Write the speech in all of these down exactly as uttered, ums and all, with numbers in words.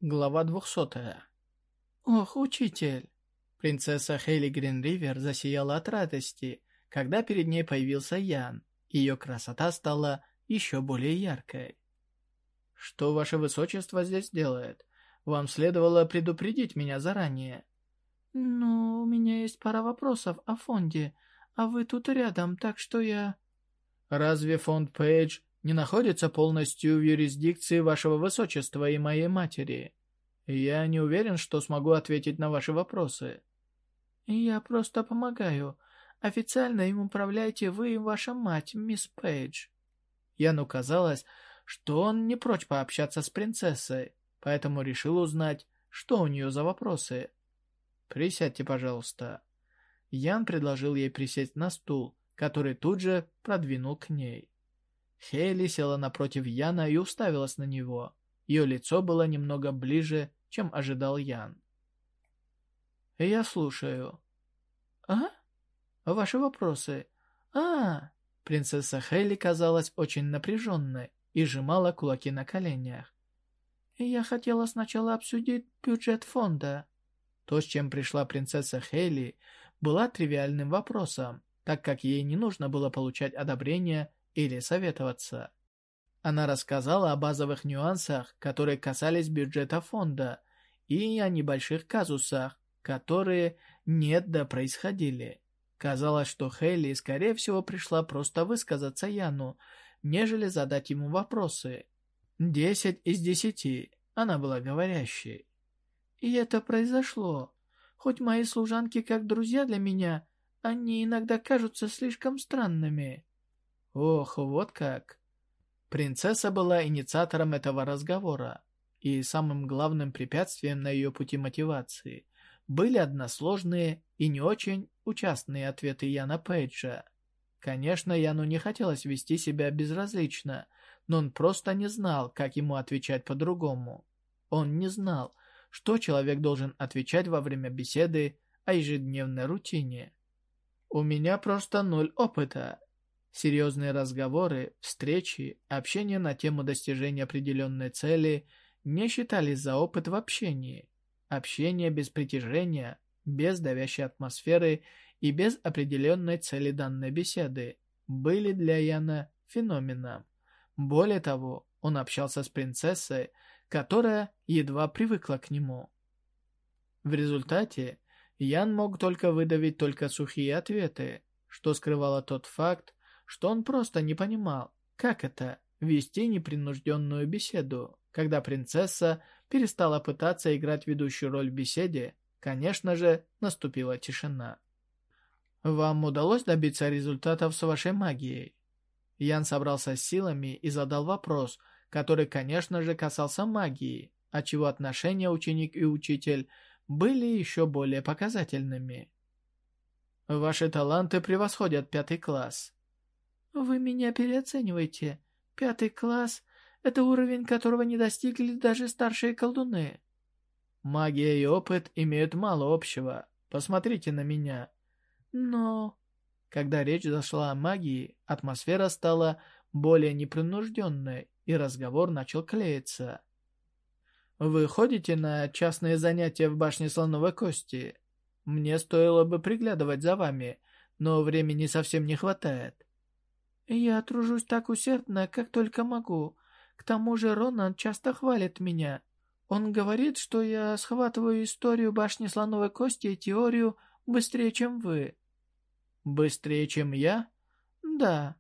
Глава двухсотая. «Ох, учитель!» Принцесса Хейли Гринривер засияла от радости, когда перед ней появился Ян. Ее красота стала еще более яркой. «Что ваше высочество здесь делает? Вам следовало предупредить меня заранее». «Ну, у меня есть пара вопросов о фонде, а вы тут рядом, так что я...» «Разве фонд Пейдж не находится полностью в юрисдикции вашего высочества и моей матери? Я не уверен, что смогу ответить на ваши вопросы». «Я просто помогаю. Официально им управляете вы и ваша мать, мисс Пейдж». Яну казалось, что он не прочь пообщаться с принцессой, поэтому решил узнать, что у нее за вопросы. «Присядьте, пожалуйста». Ян предложил ей присесть на стул, который тут же продвинул к ней. Хейли села напротив Яна и уставилась на него. Ее лицо было немного ближе, чем ожидал Ян. «Я слушаю». «А? Ваши вопросы? А?» Принцесса Хейли казалась очень напряженной и сжимала кулаки на коленях. «Я хотела сначала обсудить бюджет фонда». То, с чем пришла принцесса Хейли, была тривиальным вопросом, так как ей не нужно было получать одобрение или советоваться. Она рассказала о базовых нюансах, которые касались бюджета фонда, и о небольших казусах, которые нет да происходили. Казалось, что Хейли, скорее всего, пришла просто высказаться Яну, нежели задать ему вопросы. Десять из десяти. Она была говорящей. И это произошло. Хоть мои служанки как друзья для меня, они иногда кажутся слишком странными. Ох, вот как. Принцесса была инициатором этого разговора, и самым главным препятствием на ее пути мотивации были односложные и не очень участные ответы Яна Пейджа. Конечно, Яну не хотелось вести себя безразлично, но он просто не знал, как ему отвечать по-другому. Он не знал, что человек должен отвечать во время беседы о ежедневной рутине. «У меня просто ноль опыта». Серьезные разговоры, встречи, общение на тему достижения определенной цели не считались за опыт в общении. Общение без притяжения, без давящей атмосферы и без определенной цели данной беседы были для Яна феноменом. Более того, он общался с принцессой, которая едва привыкла к нему. В результате Ян мог только выдавить только сухие ответы, что скрывало тот факт, что он просто не понимал, как это — вести непринужденную беседу. Когда принцесса перестала пытаться играть ведущую роль в беседе, конечно же, наступила тишина. «Вам удалось добиться результатов с вашей магией?» Ян собрался с силами и задал вопрос, который, конечно же, касался магии, отчего отношения ученик и учитель были еще более показательными. «Ваши таланты превосходят пятый класс». «Вы меня переоцениваете. Пятый класс — это уровень, которого не достигли даже старшие колдуны». «Магия и опыт имеют мало общего. Посмотрите на меня». «Но...» Когда речь зашла о магии, атмосфера стала более непринужденной, и разговор начал клеиться. «Вы ходите на частные занятия в башне Слоновой Кости? Мне стоило бы приглядывать за вами, но времени совсем не хватает». «Я тружусь так усердно, как только могу. К тому же Ронан часто хвалит меня. Он говорит, что я схватываю историю башни Слоновой Кости и теорию быстрее, чем вы». «Быстрее, чем я?» «Да».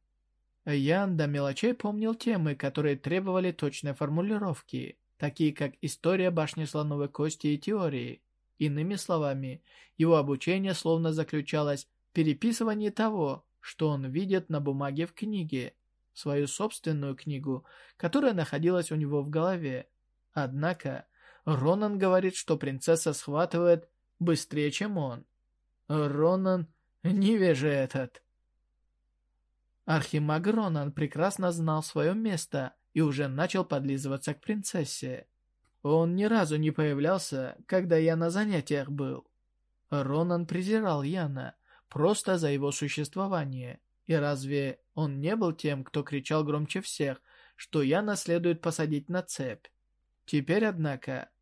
Ян до мелочей помнил темы, которые требовали точной формулировки, такие как история башни Слоновой Кости и теории. Иными словами, его обучение словно заключалось в переписывании того, что он видит на бумаге в книге, свою собственную книгу, которая находилась у него в голове. Однако, Ронан говорит, что принцесса схватывает быстрее, чем он. Ронан, невежа этот. Архимаг Ронан прекрасно знал свое место и уже начал подлизываться к принцессе. Он ни разу не появлялся, когда я на занятиях был. Ронан презирал Яна просто за его существование. И разве он не был тем, кто кричал громче всех, что Яна следует посадить на цепь? Теперь, однако,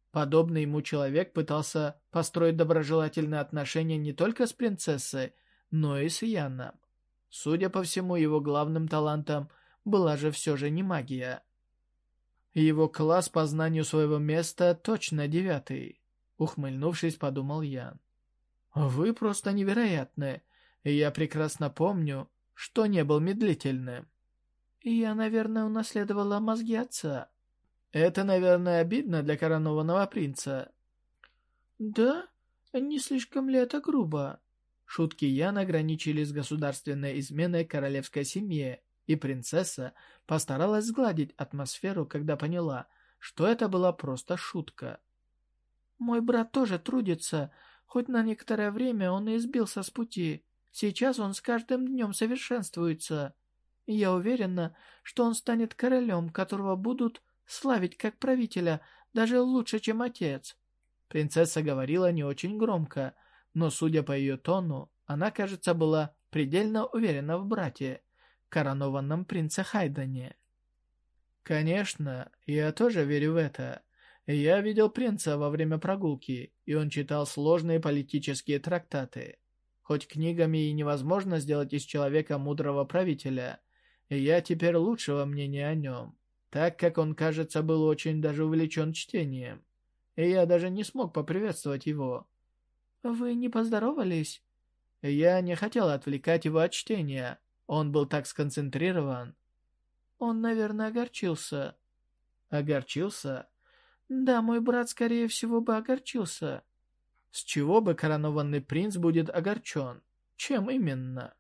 Подобный ему человек пытался построить доброжелательные отношения не только с принцессой, но и с Яном. Судя по всему, его главным талантом была же все же не магия. Его класс по знанию своего места точно девятый. Ухмыльнувшись, подумал Ян. Вы просто невероятны. И я прекрасно помню, что не был медлительным. Я, наверное, унаследовала мозги отца. Это, наверное, обидно для коронованного принца. Да? Не слишком ли это грубо? Шутки Яна ограничились государственной изменой королевской семье, и принцесса постаралась сгладить атмосферу, когда поняла, что это была просто шутка. «Мой брат тоже трудится, хоть на некоторое время он и сбился с пути. Сейчас он с каждым днем совершенствуется. Я уверена, что он станет королем, которого будут славить как правителя, даже лучше, чем отец». Принцесса говорила не очень громко, но, судя по ее тону, она, кажется, была предельно уверена в брате, коронованном принце Хайдане. «Конечно, я тоже верю в это. Я видел принца во время прогулки, и он читал сложные политические трактаты. Хоть книгами и невозможно сделать из человека мудрого правителя, я теперь лучшего мнения о нем, так как он, кажется, был очень даже увлечен чтением, и я даже не смог поприветствовать его». «Вы не поздоровались?» Я не хотел отвлекать его от чтения. Он был так сконцентрирован. Он, наверное, огорчился. Огорчился? Да, мой брат, скорее всего, бы огорчился. С чего бы коронованный принц будет огорчен? Чем именно?